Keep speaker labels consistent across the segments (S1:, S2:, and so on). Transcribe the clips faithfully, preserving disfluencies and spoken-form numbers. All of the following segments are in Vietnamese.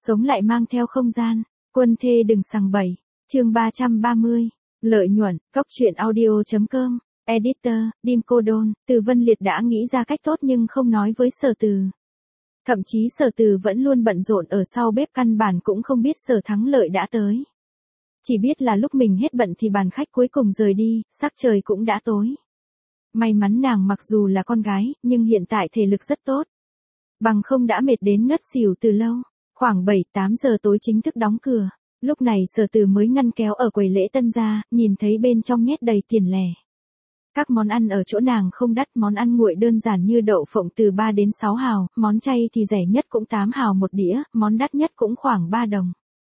S1: Sống lại mang theo không gian, quân thê đừng sằng bậy. Chương ba trăm ba mươi. Lợi nhuận, cóc truyện audio chấm com. Editor, Dim Cô Đôn. Từ Vân Liệt đã nghĩ ra cách tốt nhưng không nói với Sở Từ. Thậm chí Sở Từ vẫn luôn bận rộn ở sau bếp, căn bản cũng không biết Sở Thắng Lợi đã tới. Chỉ biết là lúc mình hết bận thì bàn khách cuối cùng rời đi, sắc trời cũng đã tối. May mắn nàng mặc dù là con gái, nhưng hiện tại thể lực rất tốt. Bằng không đã mệt đến ngất xỉu từ lâu. Khoảng bảy tám giờ tối chính thức đóng cửa. Lúc này Sở Từ mới ngăn kéo ở quầy lễ tân ra, nhìn thấy bên trong nhét đầy tiền lẻ. Các món ăn ở chỗ nàng không đắt, món ăn nguội đơn giản như đậu phộng từ ba đến sáu hào, món chay thì rẻ nhất cũng tám hào một đĩa, món đắt nhất cũng khoảng ba đồng.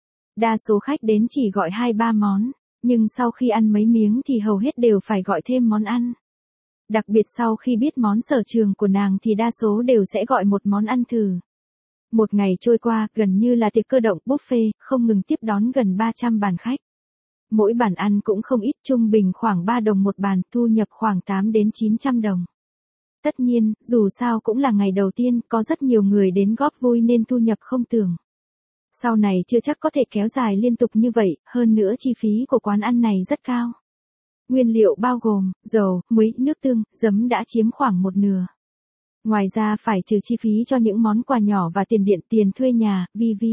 S1: Đa số khách đến chỉ gọi hai ba món, nhưng sau khi ăn mấy miếng thì hầu hết đều phải gọi thêm món ăn. Đặc biệt sau khi biết món sở trường của nàng thì đa số đều sẽ gọi một món ăn thử. Một ngày trôi qua, gần như là tiệc cơ động buffet, không ngừng tiếp đón gần ba trăm bàn khách. Mỗi bàn ăn cũng không ít, trung bình khoảng ba đồng một bàn, thu nhập khoảng tám đến chín trăm đồng. Tất nhiên, dù sao cũng là ngày đầu tiên, có rất nhiều người đến góp vui nên thu nhập không tưởng. Sau này chưa chắc có thể kéo dài liên tục như vậy, hơn nữa chi phí của quán ăn này rất cao. Nguyên liệu bao gồm, dầu, muối, nước tương, giấm đã chiếm khoảng một nửa. Ngoài ra phải trừ chi phí cho những món quà nhỏ và tiền điện, tiền thuê nhà, vân vân.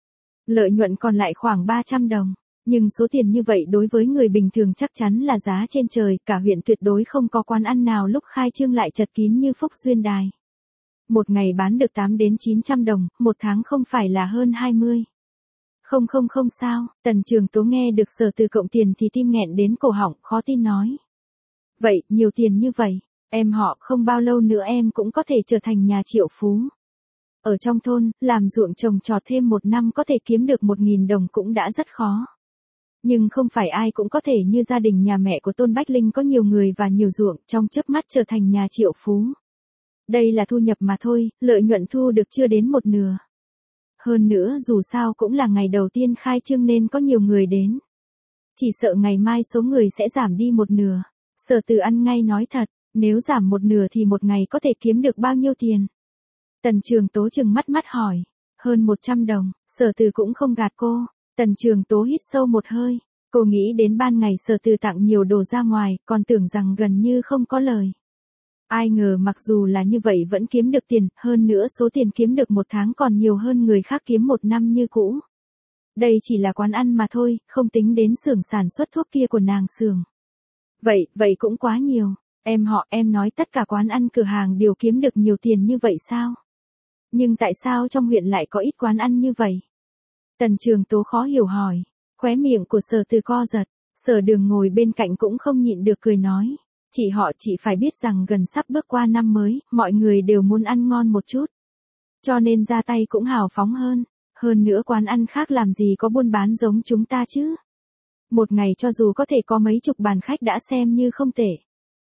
S1: Lợi nhuận còn lại khoảng ba trăm đồng. Nhưng số tiền như vậy đối với người bình thường chắc chắn là giá trên trời, cả huyện tuyệt đối không có quán ăn nào lúc khai trương lại chật kín như Phúc Duyên Đài. Một ngày bán được tám đến chín trăm đồng, một tháng không phải là hơn hai mươi. Không không không sao, Tần Trường Tố nghe được Sở Từ cộng tiền thì tim nghẹn đến cổ họng, khó tin nói. Vậy, nhiều tiền như vậy, em họ không bao lâu nữa em cũng có thể trở thành nhà triệu phú. Ở trong thôn, làm ruộng trồng trọt thêm một năm có thể kiếm được một nghìn đồng cũng đã rất khó. Nhưng không phải ai cũng có thể như gia đình nhà mẹ của Tôn Bách Linh có nhiều người và nhiều ruộng, trong chớp mắt trở thành nhà triệu phú. Đây là thu nhập mà thôi, lợi nhuận thu được chưa đến một nửa. Hơn nữa dù sao cũng là ngày đầu tiên khai trương nên có nhiều người đến. Chỉ sợ ngày mai số người sẽ giảm đi một nửa. Sở Từ ăn ngay nói thật, nếu giảm một nửa thì một ngày có thể kiếm được bao nhiêu tiền? Tần Trường Tố trừng mắt mắt hỏi. Hơn một trăm đồng, Sở Từ cũng không gạt cô. Tần Trường Tố hít sâu một hơi. Cô nghĩ đến ban ngày Sở Từ tặng nhiều đồ ra ngoài, còn tưởng rằng gần như không có lời. Ai ngờ mặc dù là như vậy vẫn kiếm được tiền, hơn nữa số tiền kiếm được một tháng còn nhiều hơn người khác kiếm một năm như cũ. Đây chỉ là quán ăn mà thôi, không tính đến xưởng sản xuất thuốc kia của nàng xưởng. Vậy, vậy cũng quá nhiều. Em họ, em nói tất cả quán ăn cửa hàng đều kiếm được nhiều tiền như vậy sao? Nhưng tại sao trong huyện lại có ít quán ăn như vậy? Tần Trường Tố khó hiểu hỏi. Khóe miệng của Sở Từ co giật. Sở Đường ngồi bên cạnh cũng không nhịn được cười nói. Chị họ chị phải biết rằng gần sắp bước qua năm mới, mọi người đều muốn ăn ngon một chút. Cho nên ra tay cũng hào phóng hơn. Hơn nữa quán ăn khác làm gì có buôn bán giống chúng ta chứ. Một ngày cho dù có thể có mấy chục bàn khách đã xem như không tệ.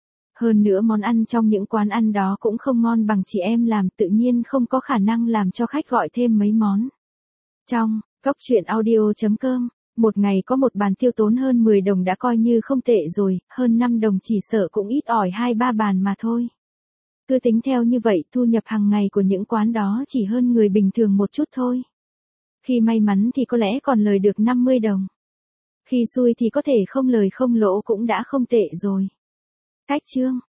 S1: Hơn nữa món ăn trong những quán ăn đó cũng không ngon bằng chị em làm, tự nhiên không có khả năng làm cho khách gọi thêm mấy món. Trong cóc truyện audio chấm com, một ngày có một bàn tiêu tốn hơn mười đồng đã coi như không tệ rồi, hơn năm đồng chỉ sợ cũng ít ỏi hai ba bàn mà thôi. Cứ tính theo như vậy, thu nhập hàng ngày của những quán đó chỉ hơn người bình thường một chút thôi. Khi may mắn thì có lẽ còn lời được năm mươi đồng. Khi xui thì có thể không lời không lỗ cũng đã không tệ rồi. Cách chương